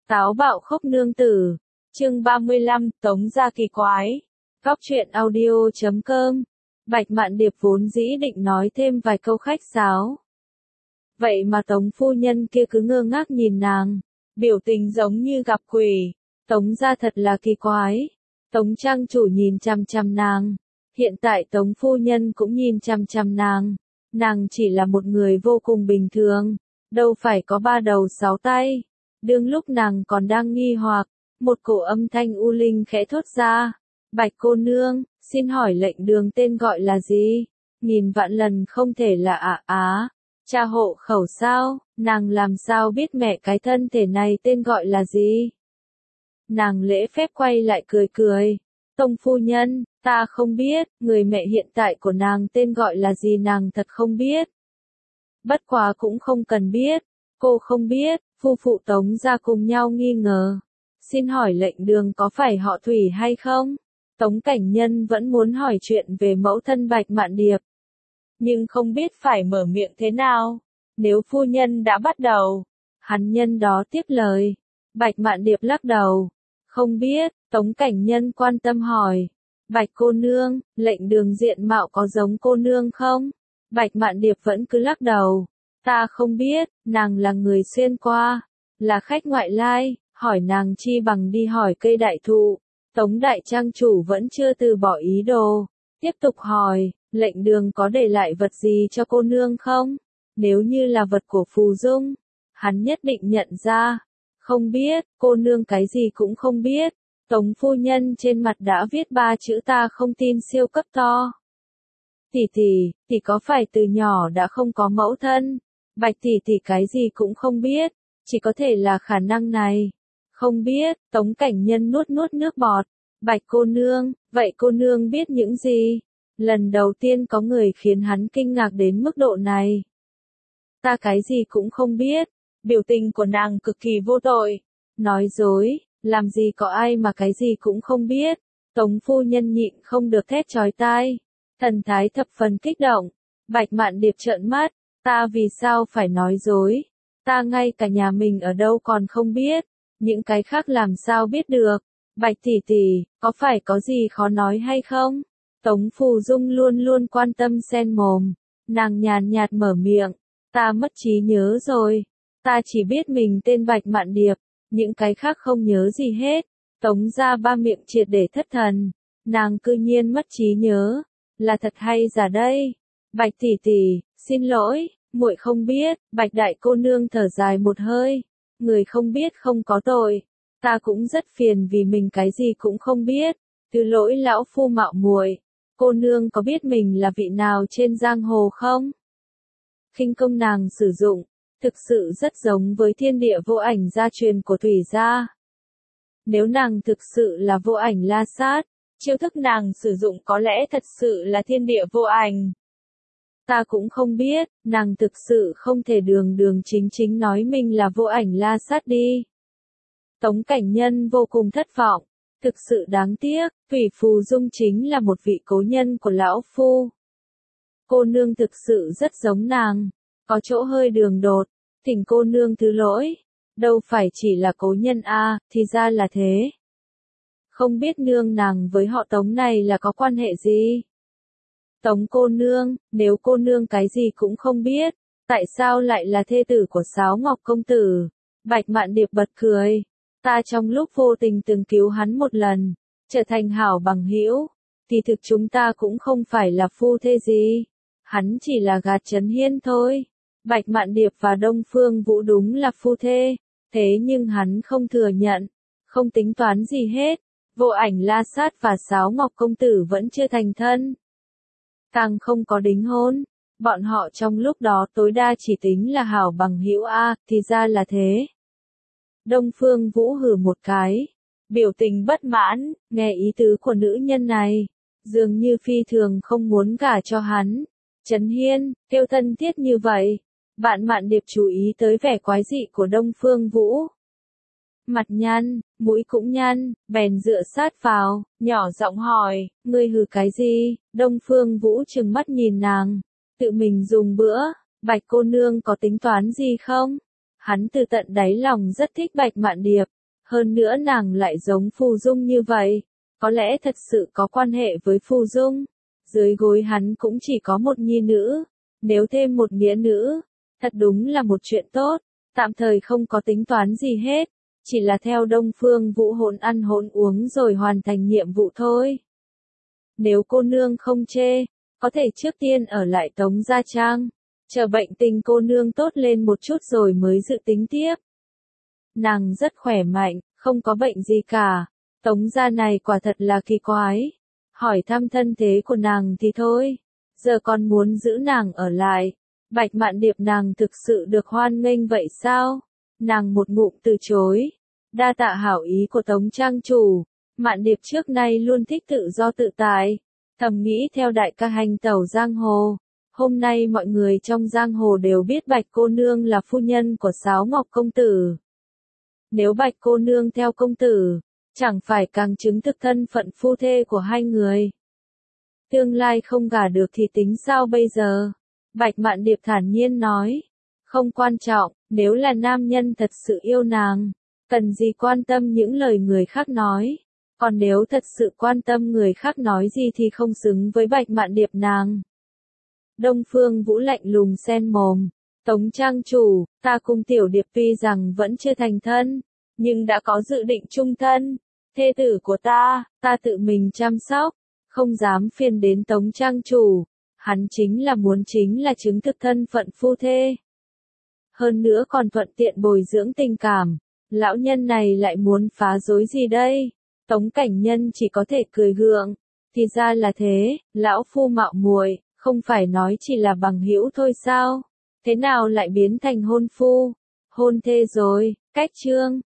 Táo bạo khốc nương tử. Chương 35, Tống gia kỳ quái. Góc truyện audio.com. Bạch Mạn Điệp vốn dĩ định nói thêm vài câu khách sáo. Vậy mà Tống phu nhân kia cứ ngơ ngác nhìn nàng, biểu tình giống như gặp quỷ. Tống gia thật là kỳ quái. Tống trang chủ nhìn chằm chằm nàng. Hiện tại Tống phu nhân cũng nhìn chằm chằm nàng. Nàng chỉ là một người vô cùng bình thường, đâu phải có ba đầu sáu tay. Đương lúc nàng còn đang nghi hoặc, một cổ âm thanh u linh khẽ thốt ra. Bạch cô nương, xin hỏi lệnh đường tên gọi là gì? Nghìn vạn lần không thể là cha hộ khẩu sao? Nàng làm sao biết mẹ cái thân thể này tên gọi là gì? Nàng lễ phép quay lại cười cười. Tông phu nhân, ta không biết, người mẹ hiện tại của nàng tên gọi là gì nàng thật không biết. Bất quá cũng không cần biết, cô không biết, phu phụ Tống gia cùng nhau nghi ngờ. Xin hỏi lệnh đường có phải họ Thủy hay không? Tống Cảnh Nhân vẫn muốn hỏi chuyện về mẫu thân Bạch Mạn Điệp. Nhưng không biết phải mở miệng thế nào. Nếu phu nhân đã bắt đầu, hắn nhân đó tiếp lời. Bạch Mạn Điệp lắc đầu. Không biết, Tống Cảnh Nhân quan tâm hỏi. Bạch cô nương, lệnh đường diện mạo có giống cô nương không? Bạch Mạn Điệp vẫn cứ lắc đầu. Ta không biết, nàng là người xuyên qua, là khách ngoại lai, hỏi nàng chi bằng đi hỏi cây đại thụ. Tống đại trang chủ vẫn chưa từ bỏ ý đồ, tiếp tục hỏi, lệnh đường có để lại vật gì cho cô nương không? Nếu như là vật của Phù Dung, hắn nhất định nhận ra. Không biết, cô nương cái gì cũng không biết. Tống phu nhân trên mặt đã viết 3 chữ ta không tin siêu cấp to. Tỷ có phải từ nhỏ đã không có mẫu thân? Bạch tỷ cái gì cũng không biết, chỉ có thể là khả năng này. Không biết, Tống Cảnh Nhân nuốt nước bọt. Bạch cô nương, vậy cô nương biết những gì? Lần đầu tiên có người khiến hắn kinh ngạc đến mức độ này. Ta cái gì cũng không biết. Biểu tình của nàng cực kỳ vô tội. Nói dối, làm gì có ai mà cái gì cũng không biết. Tống phu nhân nhịn không được thét chói tai. Thần thái thập phần kích động. Bạch Mạn Điệp trợn mắt. Ta vì sao phải nói dối? Ta ngay cả nhà mình ở đâu còn không biết. Những cái khác làm sao biết được? Bạch tỷ, có phải có gì khó nói hay không? Tống Phù Dung luôn luôn quan tâm xen mồm. Nàng nhàn nhạt mở miệng. Ta mất trí nhớ rồi. Ta chỉ biết mình tên Bạch Mạn Điệp. Những cái khác không nhớ gì hết. Tống ra ba miệng triệt để thất thần. Nàng cư nhiên mất trí nhớ. Là thật hay giả đây? Bạch tỷ, xin lỗi, muội không biết. Bạch đại cô nương thở dài một hơi. Người không biết không có tội. Ta cũng rất phiền vì mình cái gì cũng không biết. Thứ lỗi lão phu mạo muội. Cô nương có biết mình là vị nào trên giang hồ không? Khinh công nàng sử dụng, thực sự rất giống với thiên địa vô ảnh gia truyền của Thủy gia. Nếu nàng thực sự là vô ảnh la sát, chiêu thức nàng sử dụng có lẽ thật sự là thiên địa vô ảnh. Ta cũng không biết, nàng thực sự không thể đường chính nói mình là vô ảnh la sát đi. Tống Cảnh Nhân vô cùng thất vọng. Thực sự đáng tiếc, Thủy Phù Dung chính là một vị cố nhân của lão phu. Cô nương thực sự rất giống nàng. Có chỗ hơi đường đột. Thỉnh cô nương thứ lỗi. Đâu phải chỉ là cố nhân thì ra là thế. Không biết nương nàng với họ Tống này là có quan hệ gì? Tống cô nương, nếu cô nương cái gì cũng không biết, tại sao lại là thê tử của Sáo Ngọc công tử? Bạch Mạn Điệp bật cười. Ta trong lúc vô tình từng cứu hắn một lần, trở thành hảo bằng hữu, thì thực chúng ta cũng không phải là phu thê gì. Hắn chỉ là gạt Trấn Hiên thôi. Bạch Mạn Điệp và Đông Phương Vũ đúng là phu thê, thế nhưng hắn không thừa nhận, không tính toán gì hết. Vô ảnh la sát và Sáo Ngọc công tử vẫn chưa thành thân, càng không có đính hôn. Bọn họ trong lúc đó tối đa chỉ tính là hảo bằng hữu thì ra là thế. Đông Phương Vũ hừ một cái, biểu tình bất mãn, nghe ý tứ của nữ nhân này, dường như phi thường không muốn gả cho hắn. Trấn Hiên, kêu thân thiết như vậy. Bạn Mạn Điệp chú ý tới vẻ quái dị của Đông Phương Vũ. Mặt nhăn, mũi cũng nhăn, bèn dựa sát vào, nhỏ giọng hỏi, ngươi hừ cái gì? Đông Phương Vũ trừng mắt nhìn nàng, tự mình dùng bữa. Bạch cô nương có tính toán gì không? Hắn từ tận đáy lòng rất thích Bạch Mạn Điệp, Hơn nữa nàng lại giống Phù Dung như vậy, có lẽ thật sự có quan hệ với Phù Dung. Dưới gối hắn cũng chỉ có một nhi nữ, nếu thêm một nghĩa nữ, thật đúng là một chuyện tốt, tạm thời không có tính toán gì hết, chỉ là theo Đông Phương Vũ hỗn ăn hỗn uống rồi hoàn thành nhiệm vụ thôi. Nếu cô nương không chê, có thể trước tiên ở lại Tống Gia Trang, chờ bệnh tình cô nương tốt lên một chút rồi mới dự tính tiếp. Nàng rất khỏe mạnh, không có bệnh gì cả. Tống gia này quả thật là kỳ quái. Hỏi thăm thân thế của nàng thì thôi, giờ còn muốn giữ nàng ở lại. Bạch Mạn Điệp nàng thực sự được hoan nghênh vậy sao? Nàng một ngụm từ chối. Đa tạ hảo ý của Tống trang chủ. Mạn Điệp trước nay luôn thích tự do tự tại. Thầm nghĩ theo đại ca hành tẩu giang hồ. Hôm nay mọi người trong giang hồ đều biết Bạch cô nương là phu nhân của Sáo Ngọc công tử. Nếu Bạch cô nương theo công tử, chẳng phải càng chứng thực thân phận phu thê của hai người. Tương lai không gả được thì tính sao bây giờ? Bạch Mạn Điệp thản nhiên nói. Không quan trọng, nếu là nam nhân thật sự yêu nàng, cần gì quan tâm những lời người khác nói. Còn nếu thật sự quan tâm người khác nói gì thì không xứng với Bạch Mạn Điệp nàng. Đông Phương Vũ lạnh lùng sen mồm. Tống trang chủ, ta cùng Tiểu Điệp tuy rằng vẫn chưa thành thân, nhưng đã có dự định chung thân. Thê tử của ta tự mình chăm sóc, không dám phiền đến Tống trang chủ. Hắn chính là chứng thực thân phận phu thê. Hơn nữa còn thuận tiện bồi dưỡng tình cảm. Lão nhân này lại muốn phá rối gì đây? Tống Cảnh Nhân chỉ có thể cười gượng. Thì ra là thế, lão phu mạo muội, không phải nói chỉ là bằng hữu thôi sao? Thế nào lại biến thành hôn phu, hôn thê rồi? Cách chương